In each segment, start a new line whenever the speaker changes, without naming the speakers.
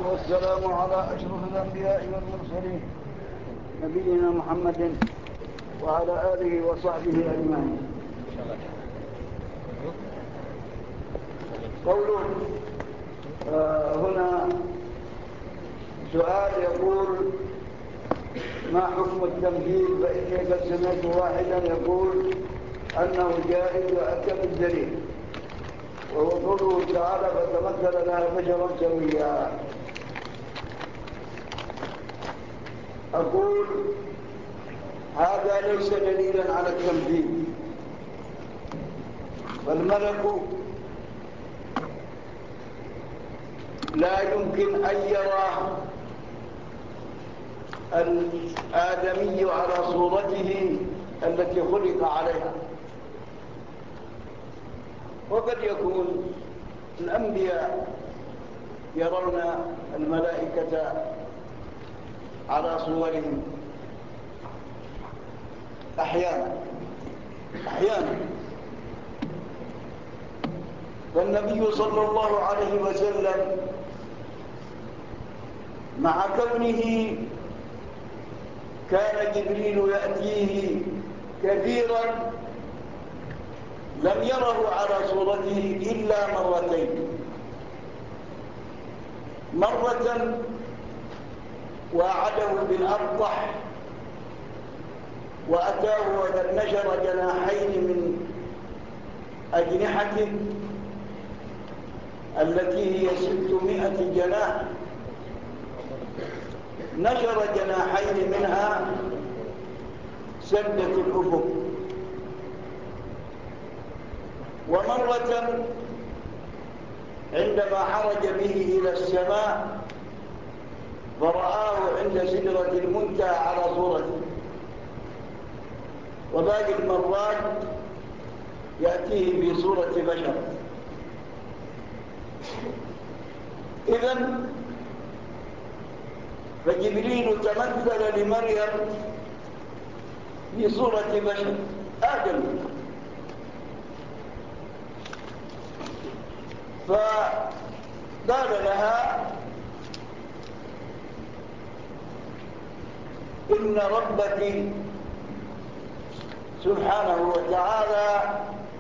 والسلام على أشرف الأنبياء والمرسلين نبينا محمد وعلى آله وصحبه أجمعين. قوله هنا سؤال يقول: ما حكم التمثيل؟ فإني قد سمعت واحدا يقول أنه جائز وأكل الدليل، وهو قوله تعالى: فتمثل لها بشرا سويا. أقول هذا ليس دليلا على التمثيل، فالملك لا يمكن أن يرى الآدمي على صورته التي خلق عليها، وقد يكون الأنبياء يرون الملائكة على صورهم أحيانا. فالنبي صلى الله عليه وسلم مع كونه كان جبريل يأتيه كثيرا لم يره على صورته إلا مرتين: مرة وعده بالأبطح وأتاه وقد نشر جناحين من أجنحته التي هي 600 جناح، نشر جناحين منها سدت الأفق. ومرة عندما عرج به إلى السماء فرآه عند سدرة المنتهى على صورته، وباقي المرات يأتيه في صورة بشر. إذن فجبريل تمثل لمريم في صورة بشر آدم، فقال لها: إن ربك سبحانه وتعالى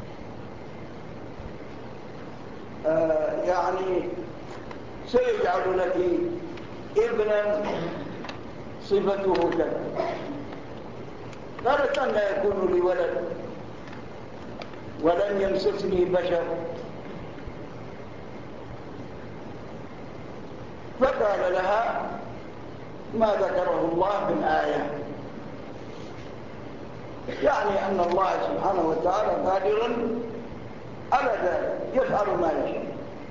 يعني سيجعل لك ابنا صفته كذا. قالت: أن يكون لي ولد ولم يمسسني بشر؟ فقال لها ما ذكره الله في الآية، يعني أن الله سبحانه وتعالى قادر على ذلك، يفعل ما يشاء.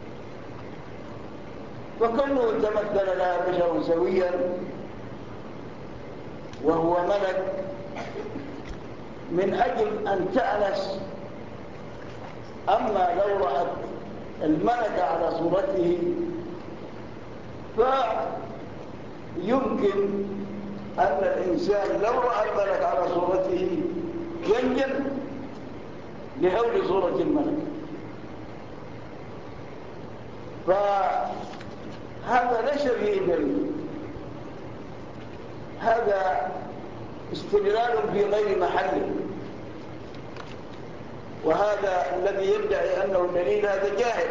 فكونه تمثل لها بشرا سويا وهو ملك من أجل أن تأنس. أما لو رأت الملك على صورته فيمكن أن الإنسان لو رأى الملك على صورته ينجل لهول صورة الملك. فهذا ليس فيه دليل، هذا استدلال في غير محله، وهذا الذي يدعي أنه دليل هذا جاهل.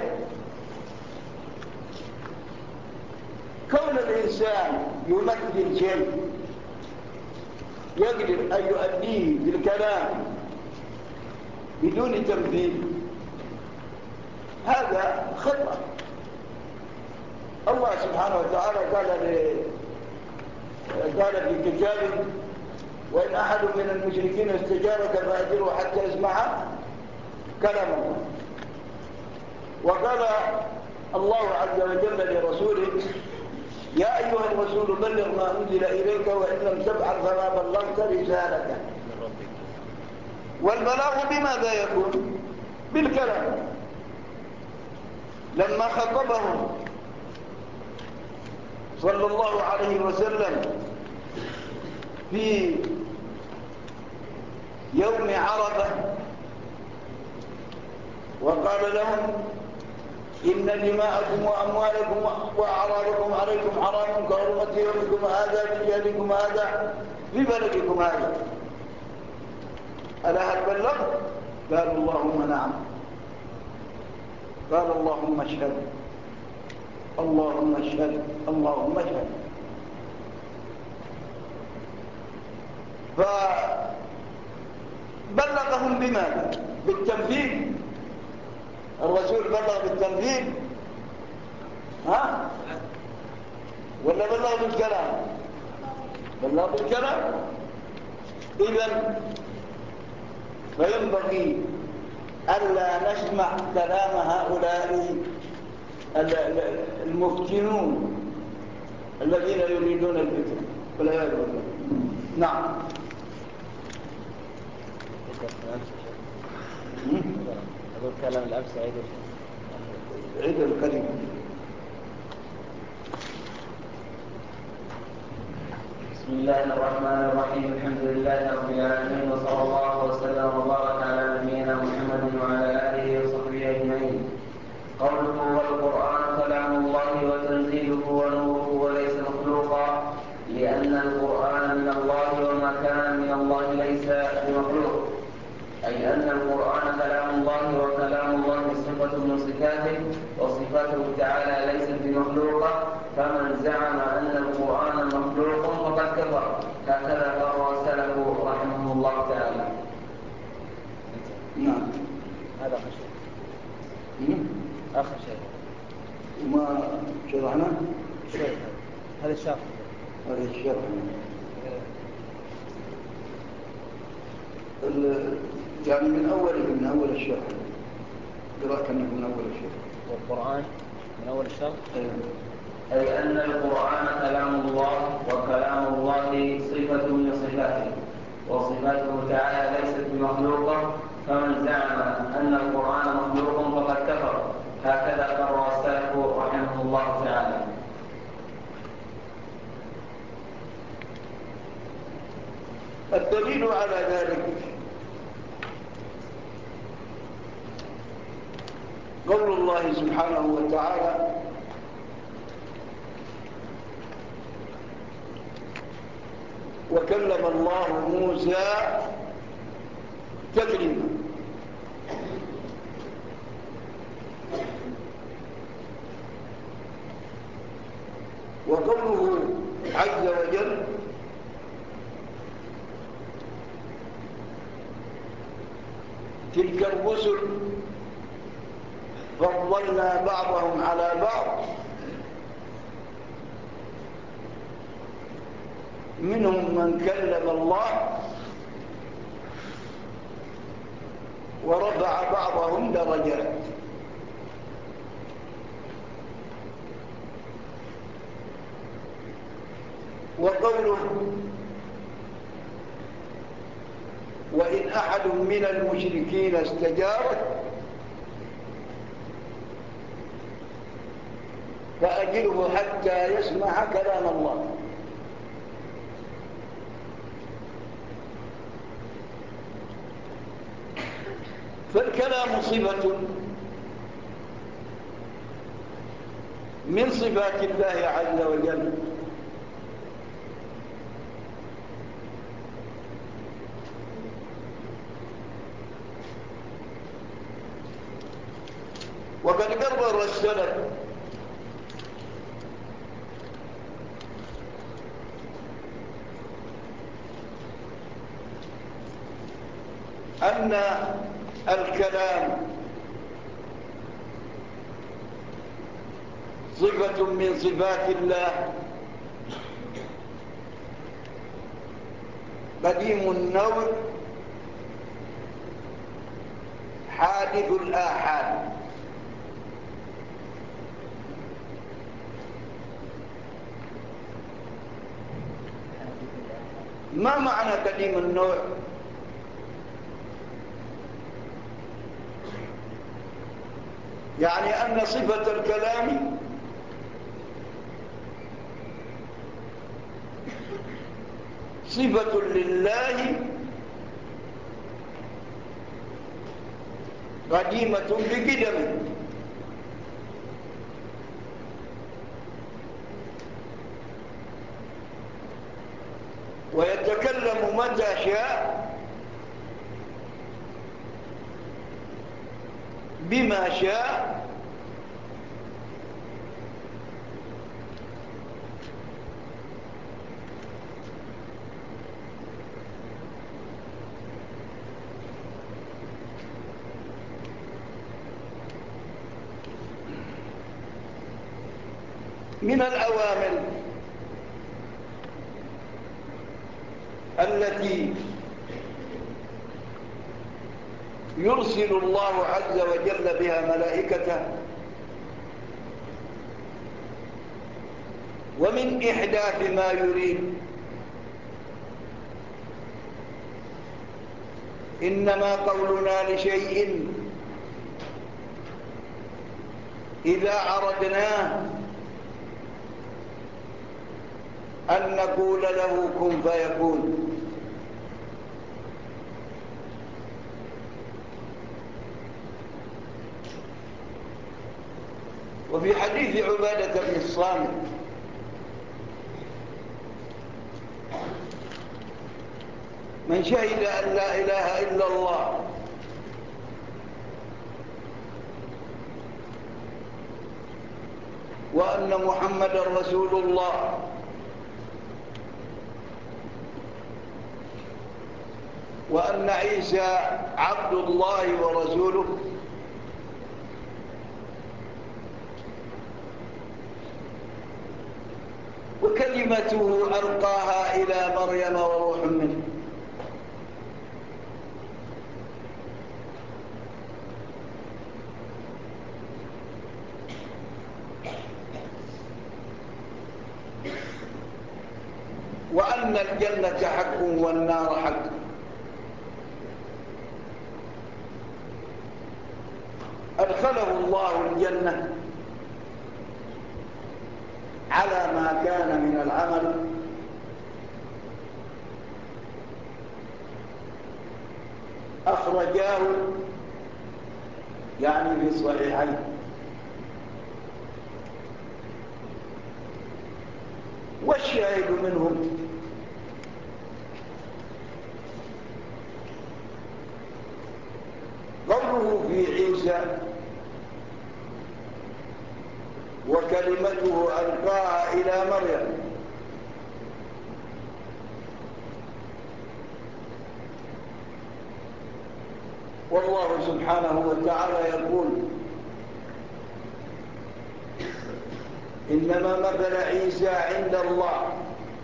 كون الإنسان يمثل شيء يقدر أن يؤديه بالكلام بدون تمثيل هذا خطأ. الله سبحانه وتعالى قال في كتابه: وإن أحد من المشركين استجارك فأجره حتى يسمع كلام الله. وقال الله عز وجل لرسوله: يا أيها الرسول بلغ ما أنزل إليك وإن لم تفعل فما بلغت رسالته. والبلاغ بماذا يكون؟ بالكلام. لما خطبه صلى الله عليه وسلم في يوم عرفة وقال لهم: إن دماءكم وأموالكم وأعراضكم عليكم حرام كحرمة يومكم هذا في بلدكم هذا في بلدكم هذا. ألا هل بلغت؟ قال اللهم نعم. قال اللهم اشهد اللهم اشهد اللهم اشهد. فبلغهم بماذا؟ بالتنفيذ. الرسول بلغ بالتنفيذ ها؟ ولا بلغ بالكلام؟ بلغ بالكلام. إذن فينبغي ألا نسمع كلام هؤلاء المفتنون الذين يريدون الفتنة والعياذ بالله. نعم.
هذا الكلام الأمس
عيد الكلمة.
بسم الله الرحمن الرحيم. الحمد لله رب العالمين، وصلى الله وسلم وبارك على نبينا محمد وعلى آله وصحبه أجمعين. قوله والقرآن كلام الله وتنزيله ونوره وليس مخلوقا، لأن القرآن من الله وما كان من الله ليس بمخلوق، أي أن القرآن كلام الله وكلام الله صفة من صفاته، وصفاته تعالى ليست بمخلوقة. فمن زعم أن القرآن مخلوق فقد كفر. هكذا قرر السلف رحمه الله تعالى.
نعم.
هذا آخر شيء. آخر شيء.
وما شرحنا؟
شيء. هذا الشرح.
هذا الشرح. يعني من أول الشرح. قراءة من أول الشرح.
والقرآن من أول الشرح.
أي
أن القرآن كلام الله وكلام الله صفة من صفاته، وصفاته تعالى ليست بمخلوقة. فمن زعم أن القرآن مخلوق فقد كفر. هكذا قرر السلف رحمه الله تعالى.
الدليل على ذلك قول الله سبحانه وتعالى: وكلم الله موسى تكليما. وقوله عز وجل: تلك الرسل فضلنا بعضهم على بعض منهم من كلم الله ورفع بعضهم درجات. وقوله: وإن أحد من المشركين استجارك فأجره حتى يسمع كلام الله. فالكلام صفة من صفات الله عز وجل، وقد قرر السلف أن الكلام صفة من صفات الله قديم النوع حادث الآحاد. ما معنى قديم النوع؟ يعني أن صفة الكلام صفة لله قديمة بقدم، ويتكلم متى شاء بما شاء من الأوامر التي يرسل الله عز وجل بها ملائكته، ومن إحداث ما يريد، إنما قولنا لشيء إذا أردناه أن نقول له كن فيكون. وفي حديث عبادة بن الصامت من شهد أن لا إله إلا الله وأن محمدا رسول الله وأن عيسى عبد الله ورسوله وكلمته ألقاها إلى مريم وروح منه، وأن الجنة حق والنار حق، أدخله الله الجنة على ما كان من العمل، أخرجاه يعني في الصحيحين. والشاهد منهم قوله في عيسى وكلمته ألقاها إلى مريم، والله سبحانه وتعالى يقول إنما مثل عيسى عند الله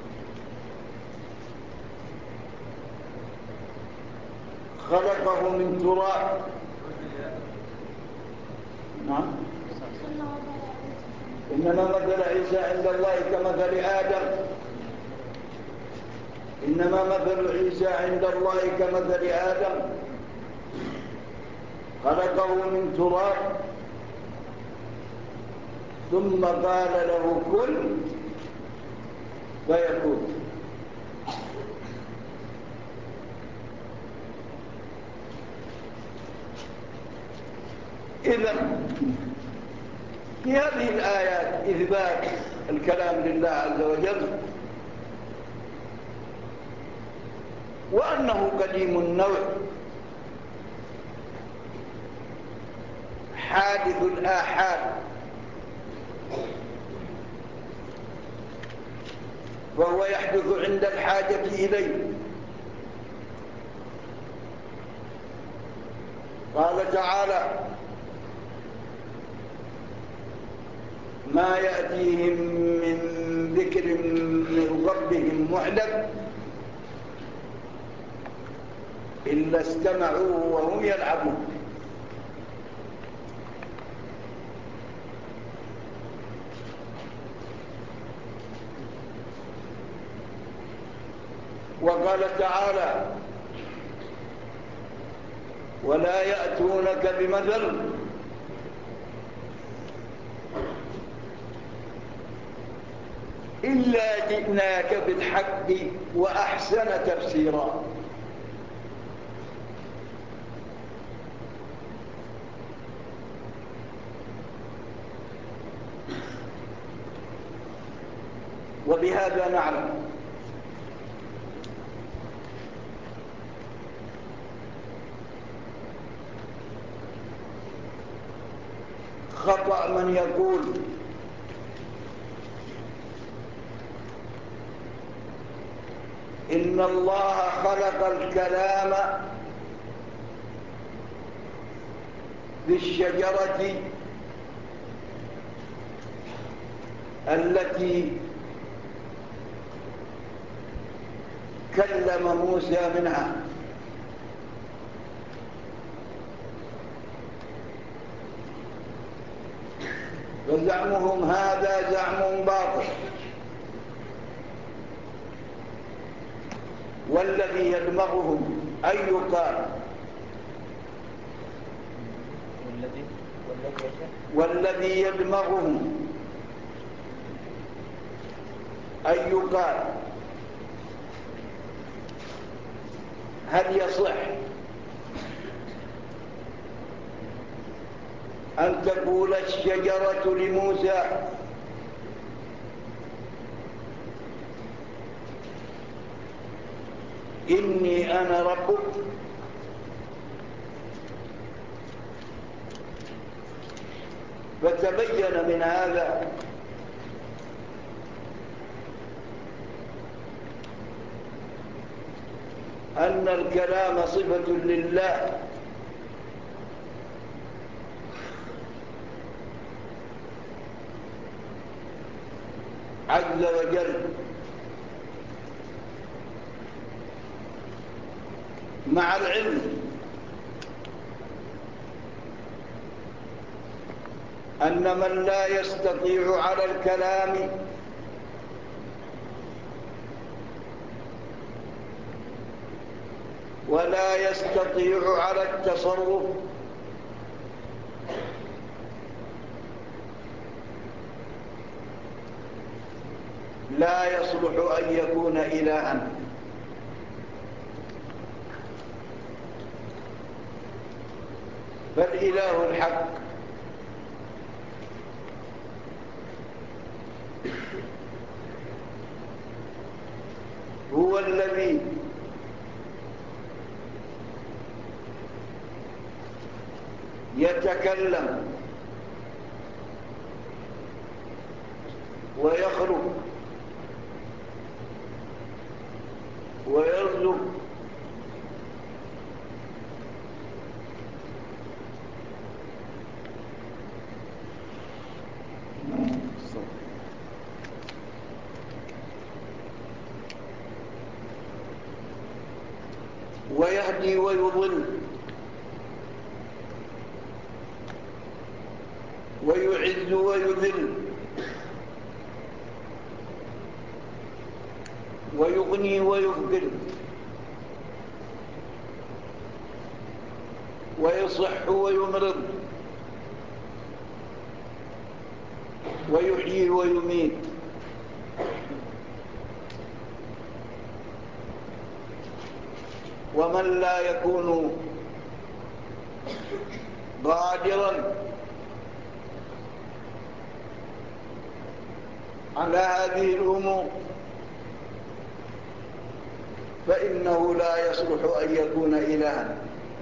خلقه من تراب. نعم. إنما مثل عيسى عند الله كمثل آدم، إنما مثل عيسى عند الله كمثل آدم خلقه من تراب ثم قال له كن فيكون. إذن في هذه الآيات إثبات الكلام لله عز وجل، وأنه قديم النوع حادث الآحاد، وهو يحدث عند الحاجة إليه. قال تعالى ما يأتيهم من ذكر من ربهم محدث إلا استمعوه وهم يلعبون. وقال تعالى ولا يأتونك بمثل إلا جئناك بالحق وأحسن تفسيرا. وبهذا نعلم خطأ من يقول إن الله خلق الكلام بالشجرة التي كلم موسى منها. وزعمهم هذا زعم باطل. والذي يدمغهم أي قال والذي يدمغهم أي قال هل يصح أن تقول الشجرة لموسى إني أنا ربك؟ فتبين من هذا أن الكلام صفة لله عز وجل، مع العلم أن من لا يستطيع على الكلام ولا يستطيع على التصرف لا يصلح أن يكون إلها. فالإله الحق هو الذي يتكلم ويخلق ويرزق ويهدي ويضل ويعز ويذل ويغني ويفقر ويصح ويمرض ويحيي ويميت. ومن لا يكون قادرا على هذه الأمور فإنه لا يصلح أن يكون إلها.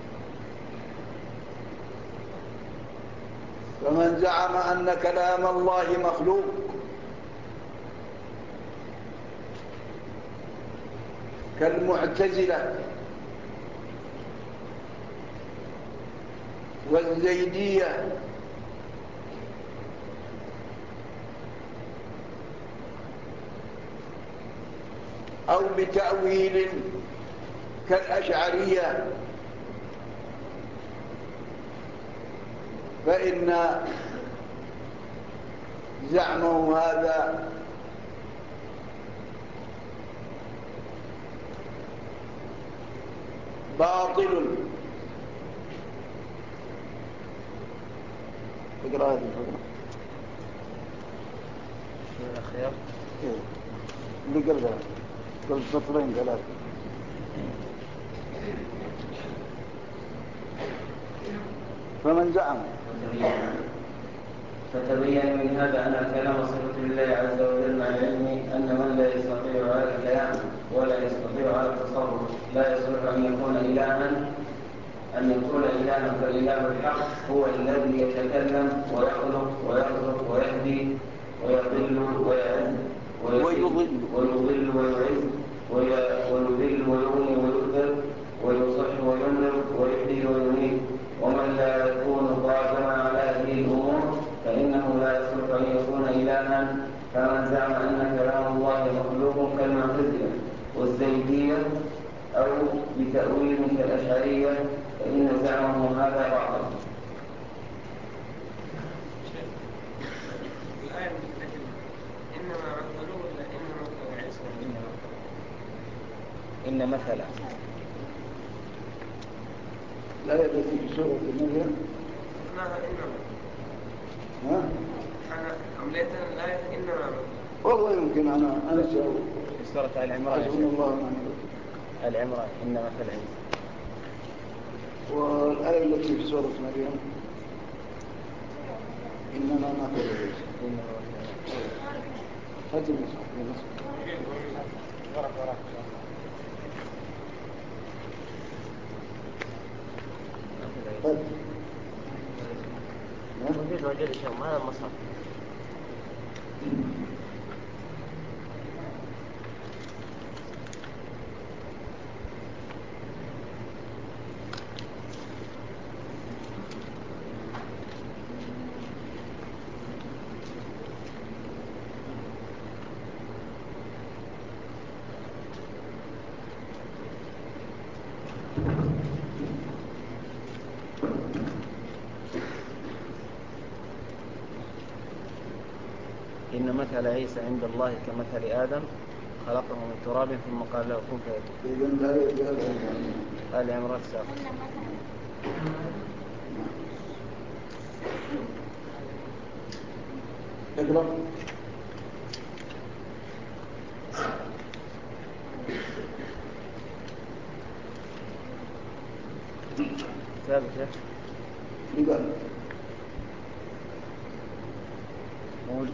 فمن زعم أن كلام الله مخلوق كالمعتزلة والزيدية أو بتأويل كالأشعرية فإن زعمه هذا باطل. اقرأ هذه الفقرة
الأخير
اللي قبلها قبل سطرين ثلاثة. فمن زعم
فتبين من هذا أن الكلام صفة لله عز وجل، مع العلم أن من لا يستطيع على الكلام ولا يستطيع على التصرف لا يصلح أن يكون إلها أن فالإله الحق هو الذي يتكلم ويخلق ويرزق ويهدي ويضل ويعز ويضل ويعز ويذل ويغني ويؤثر ويصح ويملك ويحيي ويميت. ومن لا يكون قادرا على هذه الأمور فإنه لا يصلح أن يكون إلها. فمن زعم أن كلام الله مخلوق كالمعتزلة والزيدية أو بتأويل كالأشعرية فإن زعمه هذا باطل.
الآية المتكلمة إنما مثله ولا إن مثل عيسى
إن مثلا
الآية التي في سورة مريم
معناها إنما
ها؟
أنا أمليتنا الآية إنما مثل.
والله يمكن أنا أنسى
في سورة آل عمران.
حسبنا الله ونعم الوكيل.
آل عمران إن مثل عيسى.
والآية التي في سورة مريم إنما مثل عيسى. هذه المصحف.
موجود موجود الشام هذا المصحف. إن مثل عيسى عند الله كمثل آدم خلقه من تراب ثم قال له كن فيكون. آل عمران السابق.
اقرأ.
ثابت يا
لبالك
قول.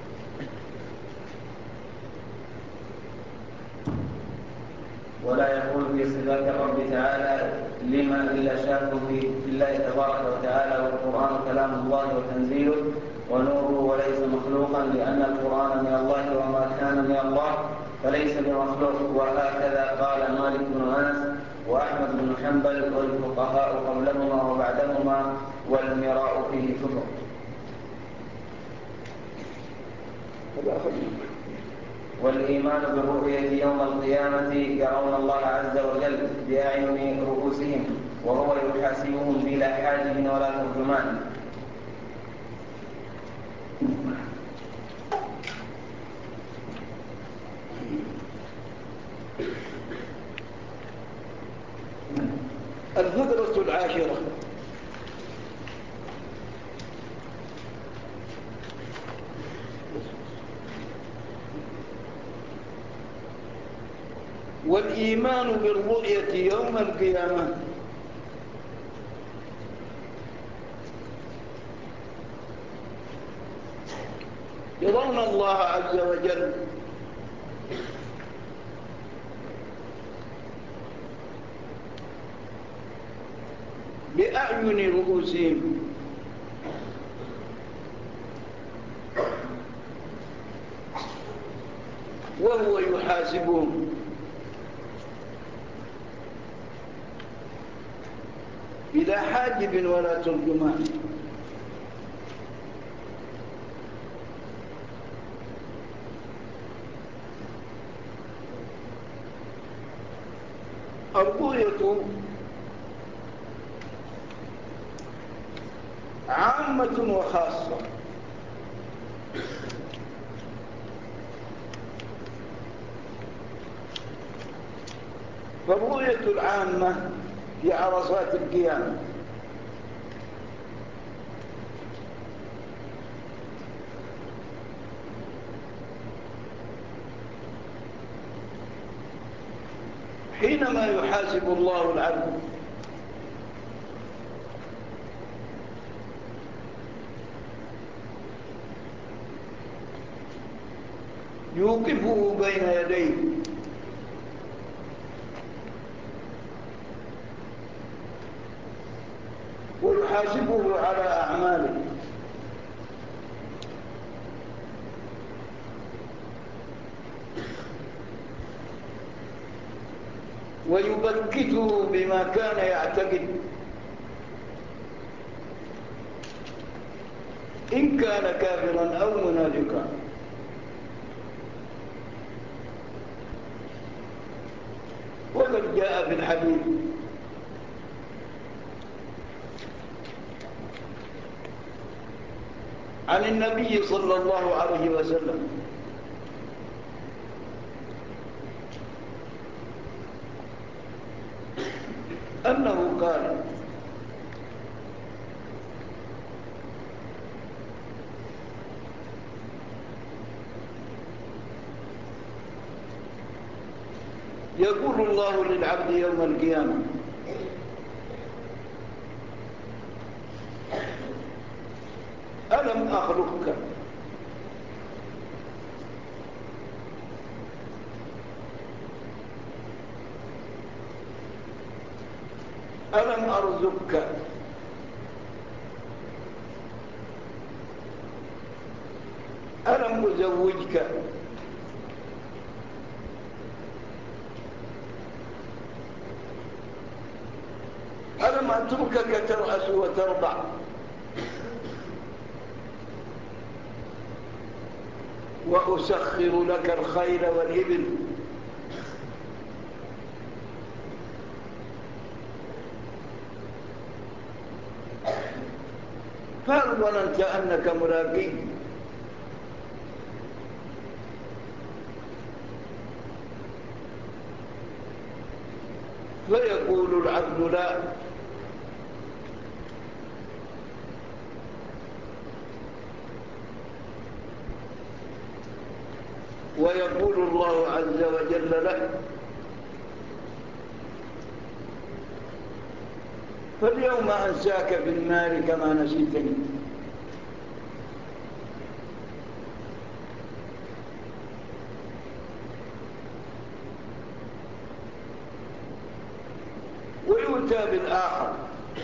ولا يقول في صفات الرب تعالى لما إلا شاك في الله تبارك وتعالى والقرآن كلام الله وتنزيله ونوره وليس مخلوقا لأن القرآن من الله وما كان من الله فليس بمخلوق. وهكذا قال مالك بن أنس وأحمد بن حنبل والفقهاء قبلهما وبعدهما والمراء فيه كفر. والإيمان بالرؤية يوم القيامة يرون الله عز وجل بأعين رؤوسهم وهو يحاسبهم بلا حاجب ولا ترجمان.
الفقرة العاشرة والإيمان بالرؤية يوم القيامة يرون الله عز وجل بأعين رؤوسهم وهو يحاسبهم بلا حاجب ولا ترجمان. الرؤية عامة وخاصة. فالرؤية العامة في عرصات القيامة حينما يحاسب الله العبد يوقفه بين يديه يحاسبه على أعماله ويبكته بما كان يعتقد إن كان كافرا أو منافقا. وقد جاء في الحديث عن النبي صلى الله عليه وسلم أنه قال: يقول الله للعبد يوم القيامة: ألم أخلقك ألم أرزقك ألم أزوجك ألم أتركك ترأس وترضع وأسخر لك الخيل والإبل فهل ظننت أنك ملاقي؟ فيقول العبد: لا. ويقول الله عز وجل له: فاليوم أنساك في النار كما نسيتني. ويؤتى بالآخر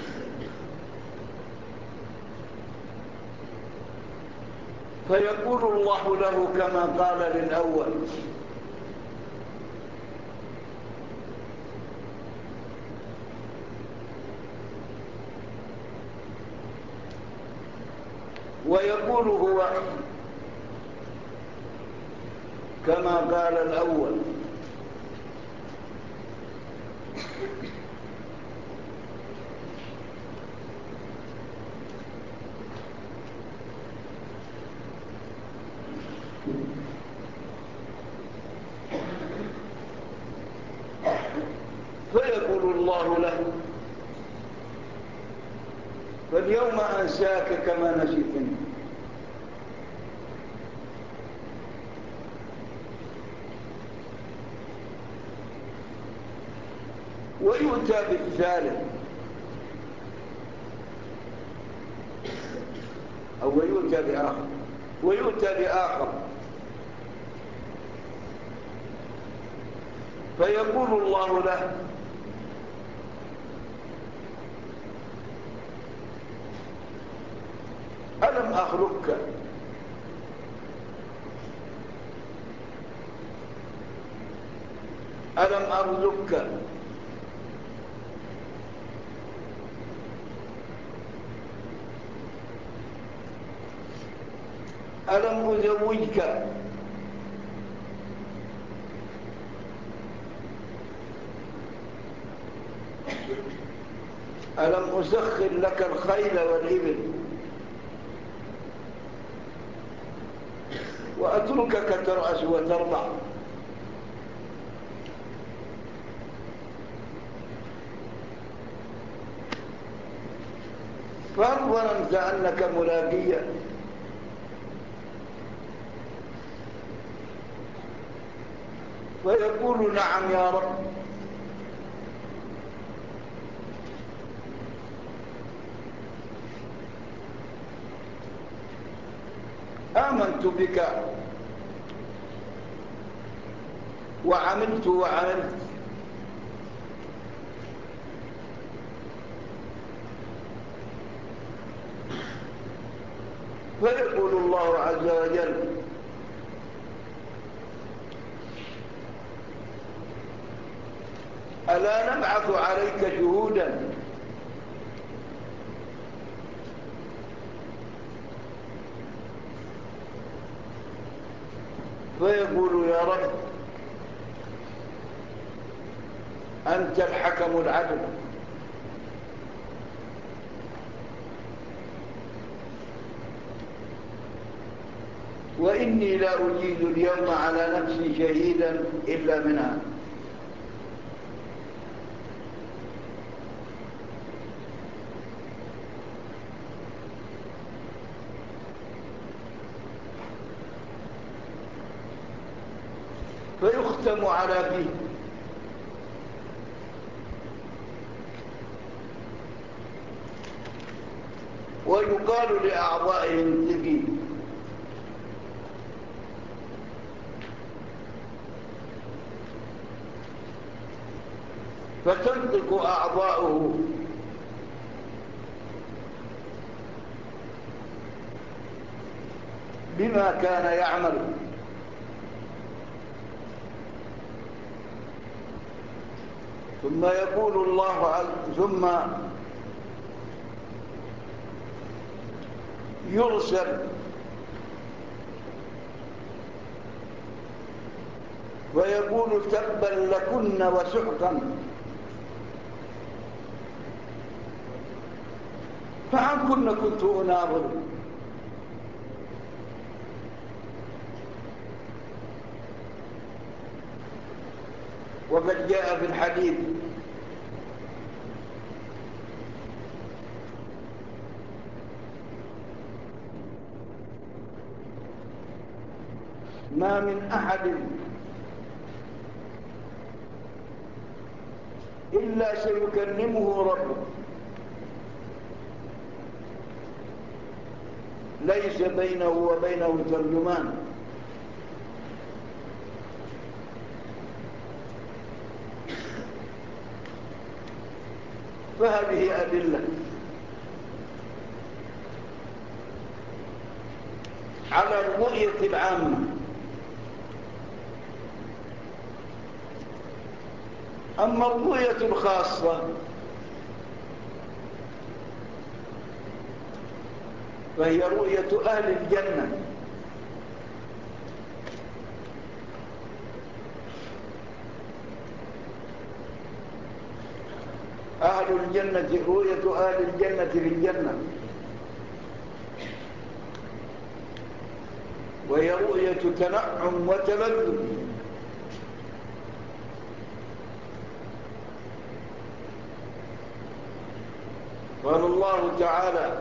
فيقول الله له كما قال للأول: ويقول هو كما قال الأول. فيقول الله له: فاليوم أنساك كما نسيتني. ويؤتى بالثالث أو ويؤتى بآخر ويؤتى بآخر فيقول الله له: ألم أخلقك ألم أرزقك ألم أزوجك ألم أسخر لك الخيل والإبل وأتركك ترأس وترضع فهل ظننت أنك ملاقيا؟ فيقول: نعم يا رب. آمنت بك وعملت فيقول الله عز وجل: ألا نبعث عليك شهودا؟ فيقول: يا رب أنت الحكم العدل، وإني لا أجيز اليوم على نفسي شهيدا إلا منها. فيختم على فيه، ويقال لأعضائه: انتهي. فتنطق أعضاؤه بما كان يعمل، ثم يقول الله ثم يرسل ويقول: تبا لكن وسحقا، فعنكن كنت أناظر. وقد جاء في الحديث: ما من أحد إلا سيكلمه ربه، ليس بينه وبينه ترجمان. فهذه أدلة على الرؤية العامة. أما الرؤية الخاصة فهي رؤية أهل الجنة. أهل الجنة، رؤية أهل الجنة في الجنة، وهي رؤية تنعم وتلذذ. قال الله تعالى: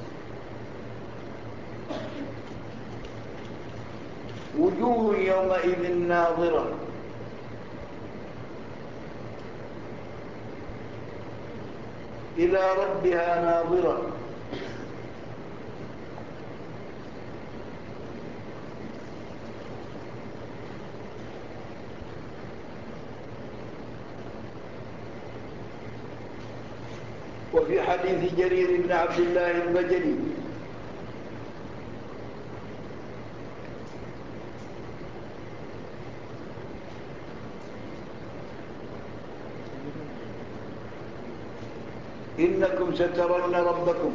وجوه يومئذ ناظرة إلى ربها ناظرة. وفي حديث جرير بن عبد الله البجلي: إنكم سترون ربكم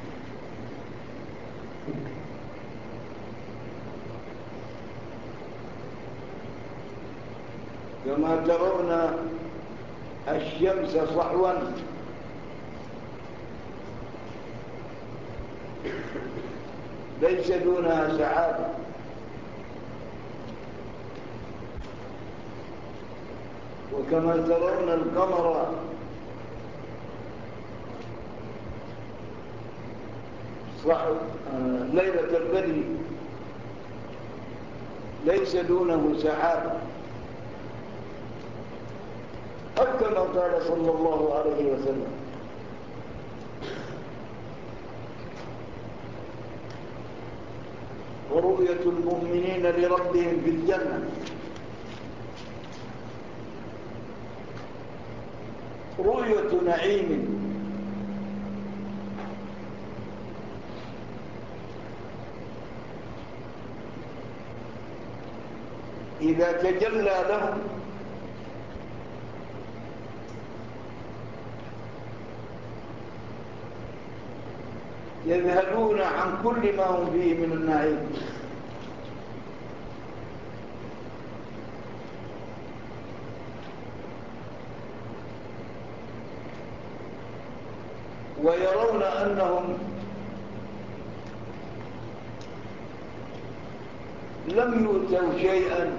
كما ترون الشمس صحوا ليس دونها سحاب، وكما ترون القمر ليلة البدر ليس دونه سحاب، أو كما قال صلى الله عليه وسلم. ورؤية المؤمنين لربهم في الجنة رؤية نعيم إذا تجلى لهم يذهلون عن كل ما هم فيه من النعيم، ويرون أنهم لم يؤتوا شيئا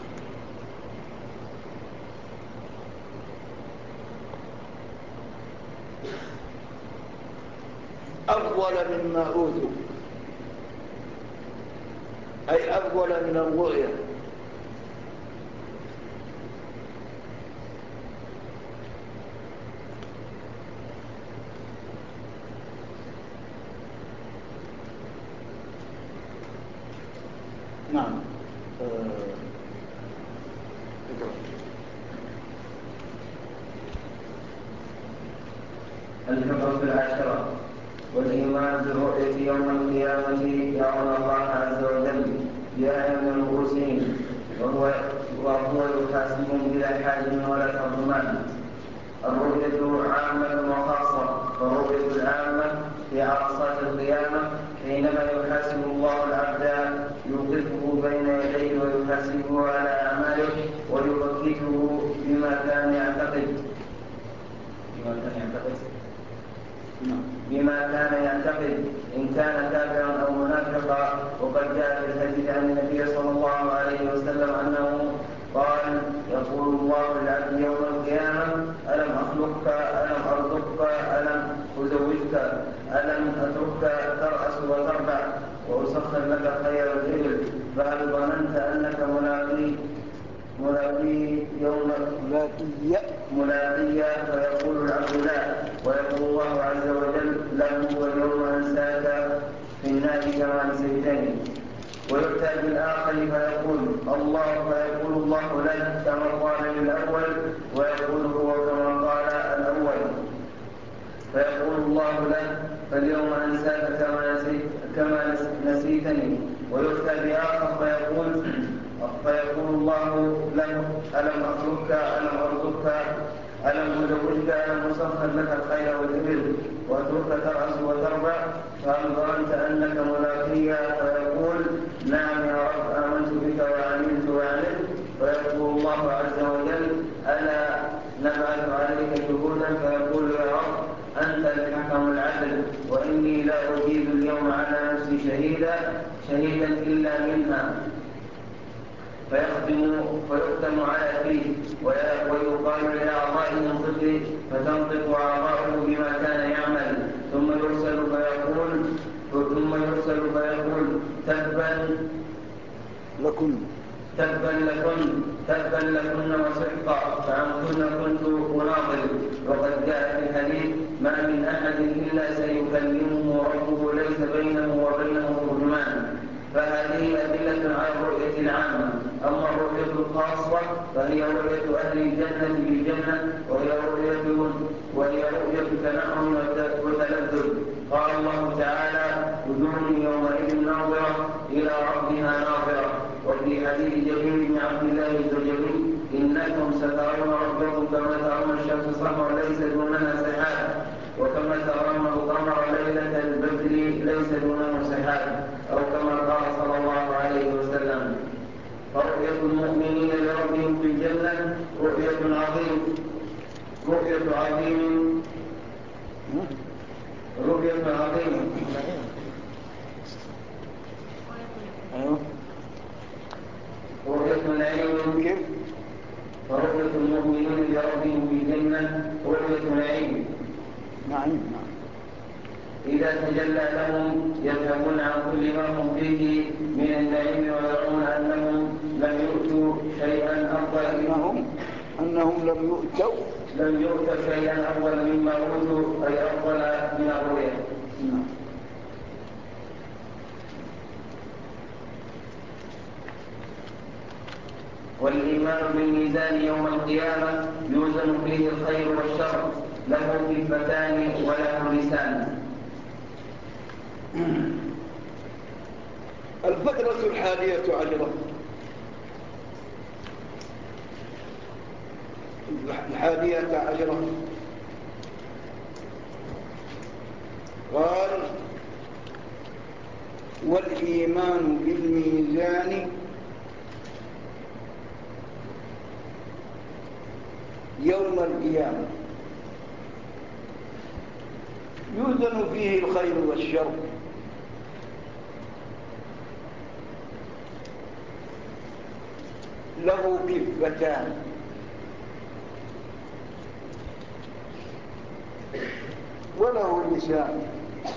أفضل مما أوتوا، أي أفضل من الرؤيا. نعم.
الفقرة العاشرة: والإيمان بالرؤية يوم القيامة يرون الله عز وجل بأعين الرؤوسهم وهو يحاسبهم بلا حاجم ولا ترجمان. الرؤية عامة وخاصة، فالرؤية العامة في عرصات القيامة حينما يحاسب الله العبد يوقفه بين يديه ويحاسبه على أعماله ويفككه بما كان يعتقد إن كان كافرا أو منافقا. وقد جاء في الحديث عن النبي صلى الله عليه وسلم أنه قال: يقول الله للعبد يوم القيامة: ألم أخلقك، ألم أرزقك، ألم أزوجك، ألم أتركك ترأس وتربع وأسخر لك خير الإبل، فهل ظننت أنك ملاقيا؟ فيقول العبد لا، ويقول الله عز وجل له: واليوم أنساك في النار كما نسيتني. ويؤتى بالآخر فيقول الله له كما قال للأول، ويقول هو كما قال الأول، فيقول الله له: فاليوم أنساك كما نسيتني. ويؤتى بآخر فيقول الله له: ألم أخلقك، ألم أرزقك، ألم أزوجك، ألم أسخر لك الخيل والإبل وأتركك ترأس وتربع، فهل ظننت أنك ملاقيا؟ فيقول: نعم يا رب، آمنت بك وعملت. فيقول الله عز وجل: ألا نبعث عليك شهودا؟ فيقول: يا رب، أنت الحكم العدل، وإني لا أجيز اليوم على نفسي شهيدا إلا منها. فيختم على فيه ويقال لأعضائه انطقي، فتنطق أعضاؤه بما كان يعمل، ثم يرسل فيقول: تبا لكن وسحقا، فعنكن كنت أناضل. وقد جاء في الحديث: ما من أحد إلا سيكلمه ربه ليس بينه وبينه ترجمان. فهذه أدلة على الرؤية العامة. أما الرؤية الخاصة فهي رؤية أهل الجنة بالجنة، وهي رؤية تنعم وتلذذ. قال الله تعالى: وجوه يومئذ ناظرة إلى ربها ناظرة. وفي حديث جرير بن عبد الله البجلي: إنكم سترون ربكم كما ترون الشمس صفرا ليس دونها سحاب، وكما ترون القمر ليلة البدر ليس دونه سحاب، أو كما قال صلى الله عليه وسلم. فرؤية المؤمنين لربهم في الجنة رؤية عظيمة. رؤية نعيم. فرؤية المؤمنين لربهم في الجنة رؤية نعيم. إذا تجلى لهم يذهبون عن كل ما هم فيه من النعيم، ويرون أنهم لم يؤتوا شيئا أفضل لم يؤتوا شيئا أفضل مما أوتوا، أي أفضل من الرؤيا. والإيمان بالميزان يوم القيامة يوزن فيه الخير والشر، له كفتان وله لسان.
الفقرة 11: 11 قال والإيمان بالميزان يوم القيامة يوزن فيه الخير والشر له كفتان وله لسان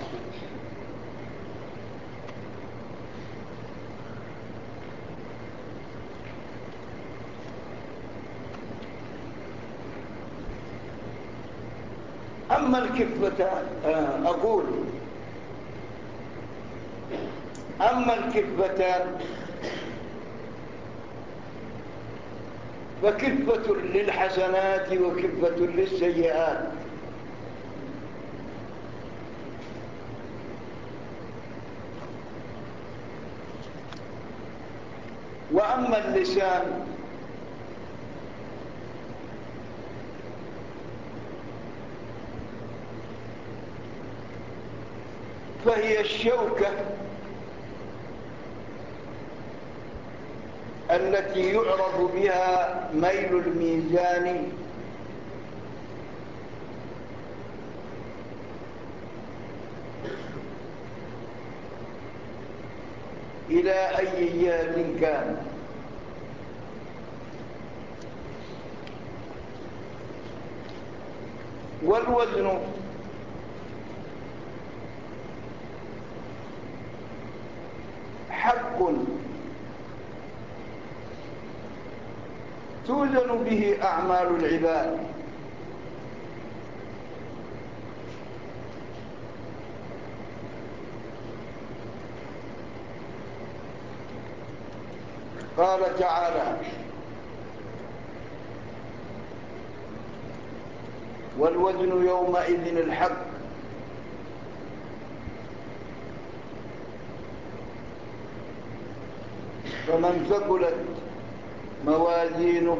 أما الكفتان أما الكفتان فكفة للحسنات وكفة للسيئات. وأما اللسان فهي الشوكة التي يعرف بها ميل الميزان إلى أي جهة كان. والوزن حق توزن به أعمال العباد قال تعالى والوزن يومئذ الحق فمن ثقلت موازينه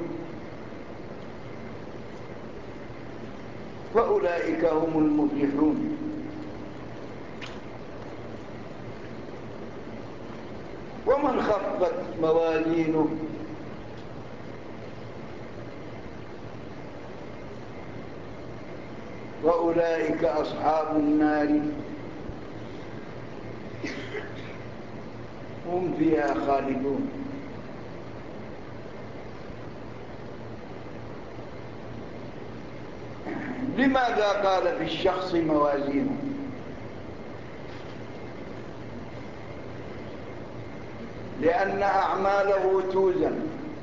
فأولئك هم المفلحون. ومن خفت موازينه فأولئك أصحاب النار هم فيها خالدون. لماذا قال في الشخص موازينه؟ لأن أعماله توزن،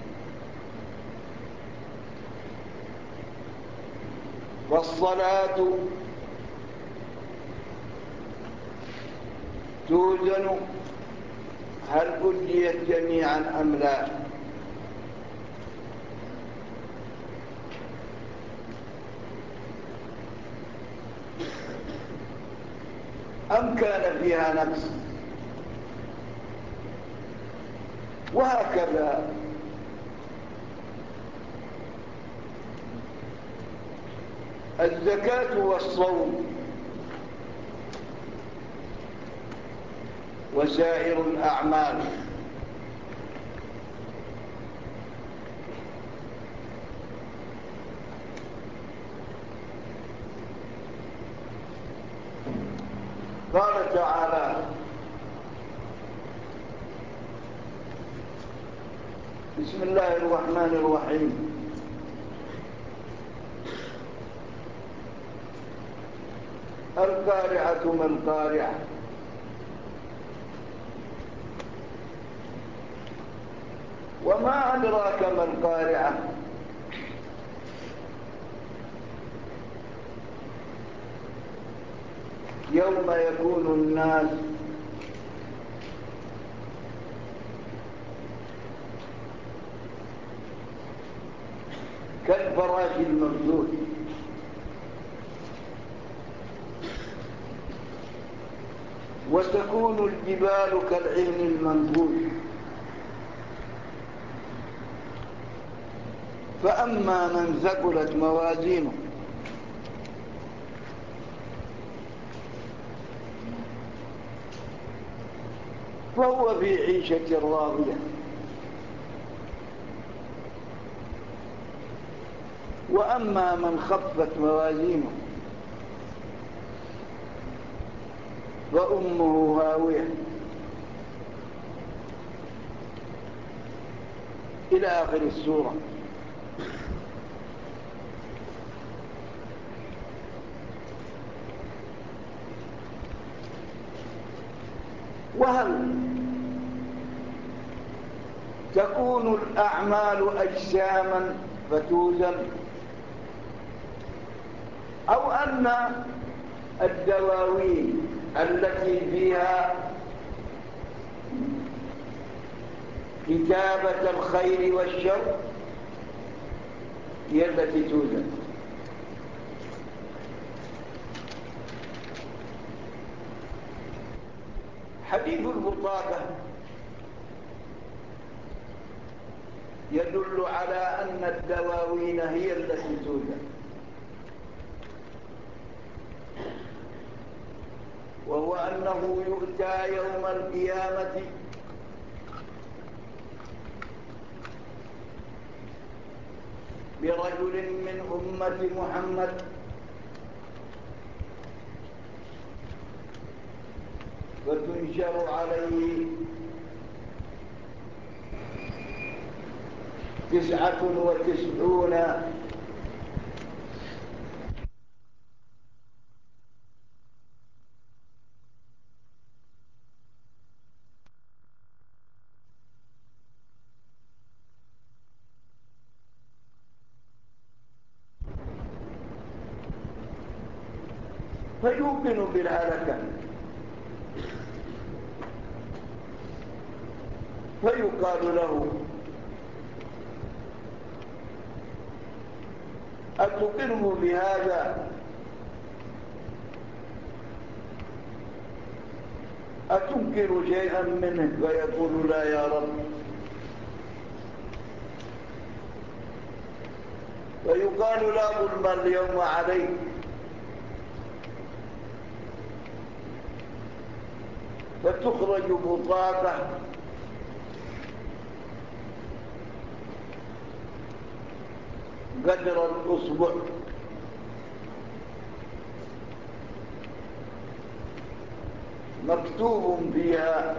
والصلاة توزن هل أديت جميعا أم لا، أم كان فيها نقص، وهكذا. الزكاة والصوم وسائر الأعمال قال تعالى بسم الله الرحمن الرحيم القارعة ما القارعة وما أدراك ما القارعة يوم يكون الناس كالفراش المبثوث وتكون الجبال كالعهن المنفوش فأما من ثقلت موازينه فهو في عيشة راضية، وأما من خفت موازينه فأمه هاوية، إلى آخر السورة. وهل تكون الأعمال أجساما فتوزن، أو أن الدواوين التي فيها كتابة الخير والشر هي التي توزن؟ حديث البطاقة يدل على أن الدواوين هي التي توزن، وهو أنه يؤتى يوم القيامة برجل من أمة محمد فتنشر عليه 99 فيوقن بالهلكة، فيقال له: أتقر بهذا؟ أتنكر شيئا منه؟ فيقول: لا يا رب. فيقال: لا ظلم اليوم عليك. فتخرج بطاقة قدر الأصبع مكتوب فيها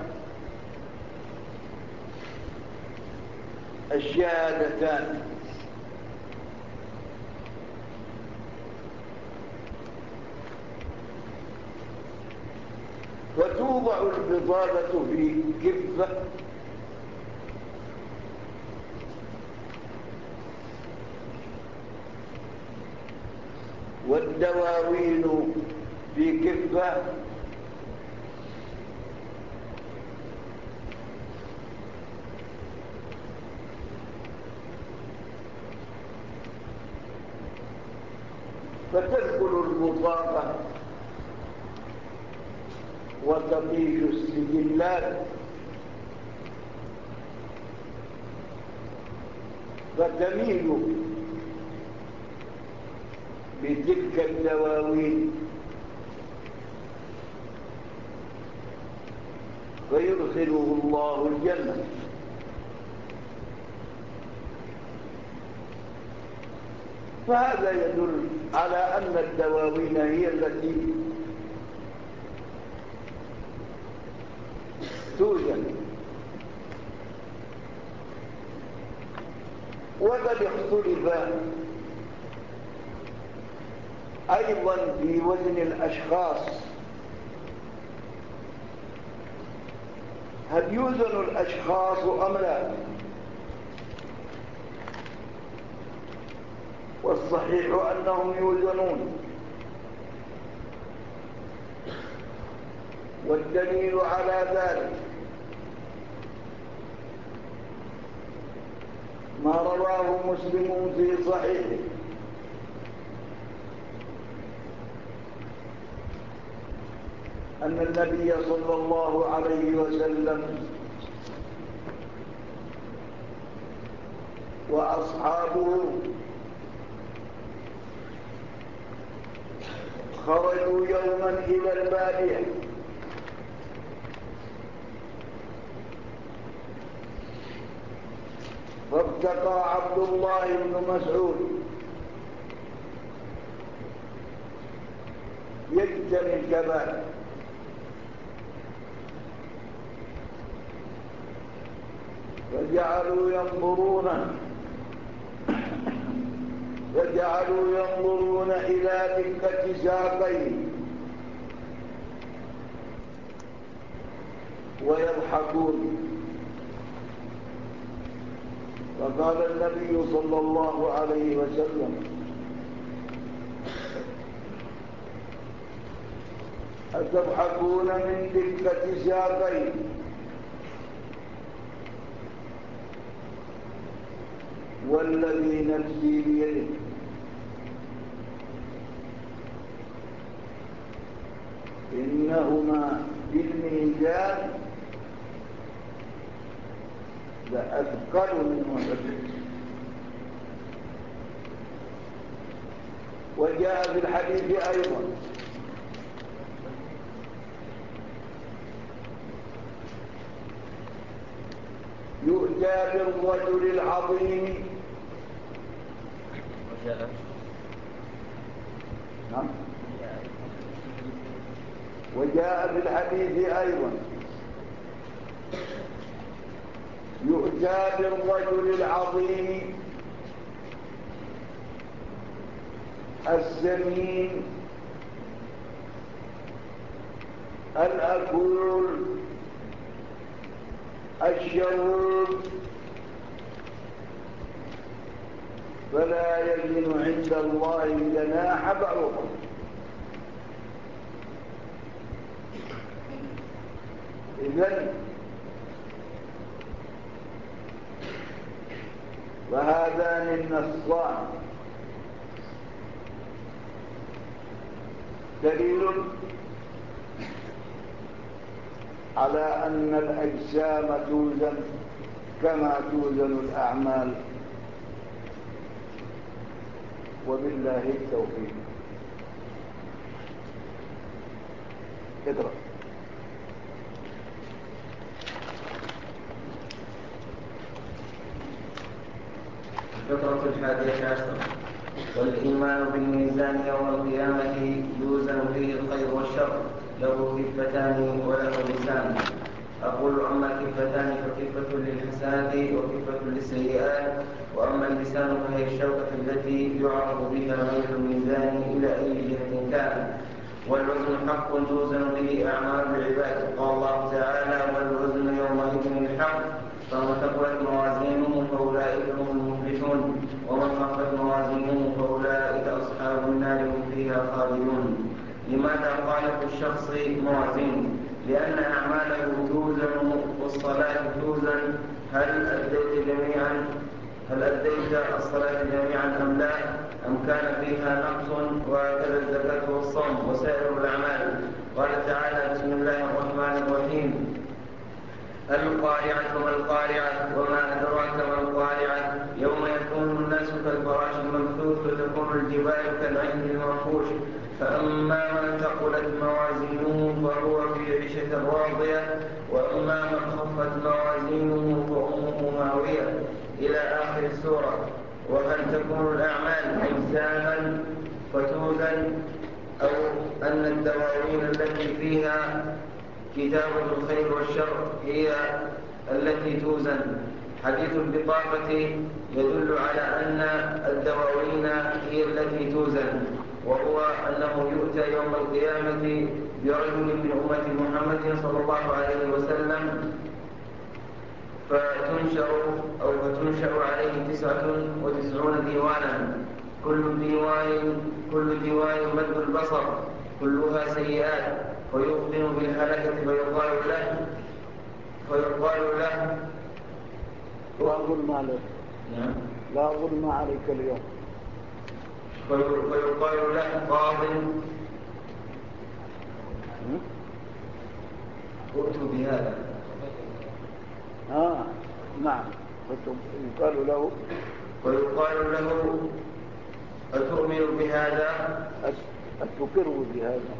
الشهادتان، وتوضع البطاقة في كفة والدواوين في كفة، فتدخل البطاقة وتطيش السجلات، فتميل بتلك الدواوين فيدخله الله الجنة. فهذا يدل على أن الدواوين هي التي توزن. وقد اختلف أيضا في وزن الأشخاص، هل يوزن الأشخاص أم لا؟ والصحيح أنهم يوزنون، والدليل على ذلك ما رواه مسلم في صحيحه أن النبي صلى الله عليه وسلم وأصحابه خرجوا يوما إلى البادية فابتقى عبد الله بن مسعود يجتني الكبائر فجعلوا ينظرون إلى دكة ساقيه ويضحكون. فقال النبي صلى الله عليه وسلم: أتضحكون من دكة ساقيه؟ والذي نفسي بيده إنهما بالميزان لأثقل من أحد. وجاء في الحديث أيضا: يؤتى بالرجل العظيم وجاء في الحديث أيضا: يؤتى بالرجل العظيم السمين الأكول الشرود فلا يزن عند الله جناح بعوضة. إذن وهذان النصان دليل على أن الأجسام توزن كما توزن الأعمال. وبالله التوفيق. اقرأ.
الفقرة 11: والإيمان بالميزان يوم القيامة يوزن فيه الخير والشر، له كفتان وله لسان. أقول: أما الكفتان فكفة للحسنات وكفة للسيئات، وأما اللسان فهي الشوكة التي يعرف بها ميل الميزان إلى أي جهة كان. والوزن حق توزن به أعمال العباد. قال الله تعالى: والوزن يومئذ الحق، فمن ثقلت موازينه فأولئك هم المفلحون، ومن خفت موازينه فأولئك أصحاب النار هم فيها خالدون. لماذا قال في الشخص موازين؟ لأن أعماله توزن والصلاة توزن. هل أديت الصلاة جميعا أم لا؟ أم كان فيها نقص؟ وهكذا الزكاة والصوم وسائر الأعمال. قال تعالى: بسم الله الرحمن الرحيم: القارعة ما القارعة وما أدراك ما القارعة يوم يكون الناس كالفراش المبثوث وتكون الجبال كالعهن المنفوش فأما من ثقلت موازينه فهو في عيشة راضية وأما من خفت موازينه فأمه هاوية إلى آخر السورة. وهل تكون الأعمال أجساما فتوزن أو أن الدواوين التي فيها كتابة الخير والشر هي التي توزن؟ حديث البطاقة يدل على أن الدواوين هي التي توزن، وهو أنه يؤتى يوم القيامة برجل من أمة محمد صلى الله عليه وسلم فتنشأ عليه 99 ديوانا، كل ديوان مد البصر كلها سيئات، ويؤمن بالهلكة فيقال له
لا ظلم عليك.
نعم.
لا ظلم عليك اليوم.
فيقال له قاض ائتوا بهذا.
نعم. يقال له
ويقال له أتؤمن بهذا؟
أتقر بهذا؟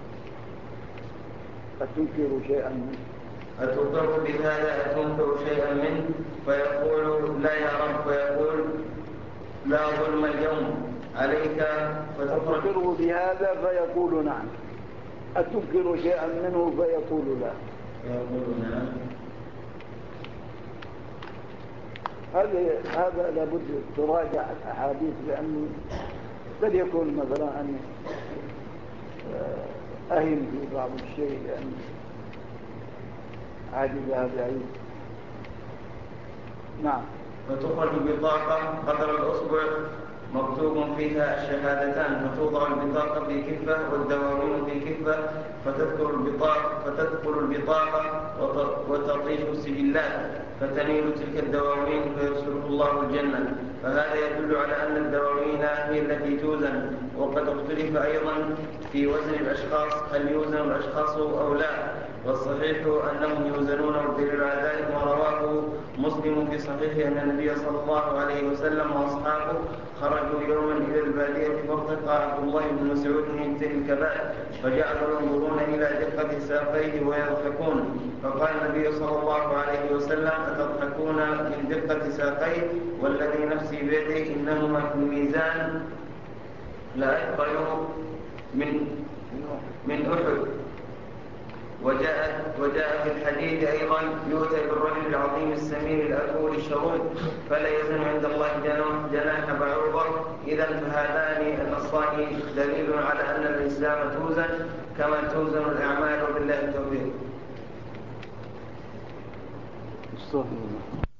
أتنكر شيئا منه؟
أتقر بهذا أتنكر شيئا منه؟ فيقول لا يا رب، فيقول لا ظلم اليوم عليك.
أتقر بهذا فيقول نعم. أتنكر شيئا منه فيقول لا. هذا لابد تراجع الأحاديث، لأنه قد يكون مثلا أن أهم في بعض الشيء لأن عادي ذهب يعيد. نعم.
فتخرج بطاقة قدر الأصبع مكتوب فيها الشهادتان، فتوضع البطاقة في كفة والدواوين في كفة، فتدخل البطاقة وتطيش السجلات، فتميل تلك الدواوين فيرسله الله الجنة. فهذا يدل على أن الدواوين هي التي توزن. وقد اختلف أيضا في وزن الأشخاص، هل يوزن الأشخاص أو لا، والصحيح أنهم يوزنون، والدليل على ذلك ما رواه مسلم في صحيحه أن النبي صلى الله عليه وسلم وأصحابه خرجوا يوما إلى البادية فارتقى عبد الله بن مسعود يجتهي الكبائر، فجعلوا ينظرون إلى دقة ساقيه ويضحكون، فقال النبي صلى الله عليه وسلم أتضحكون من دقة ساقيه؟ والذي نفسي بيده إنهما في الميزان لأثقل من أحد. وجاء في الحديث أيضا يؤتى بالرجل العظيم السمين الأكول الشرود فلا يزن عند الله جناح بعوضة. إذا فهذان النصان دليل على أن الإسلام توزن كما توزن الأعمال، وبالله التوفيق.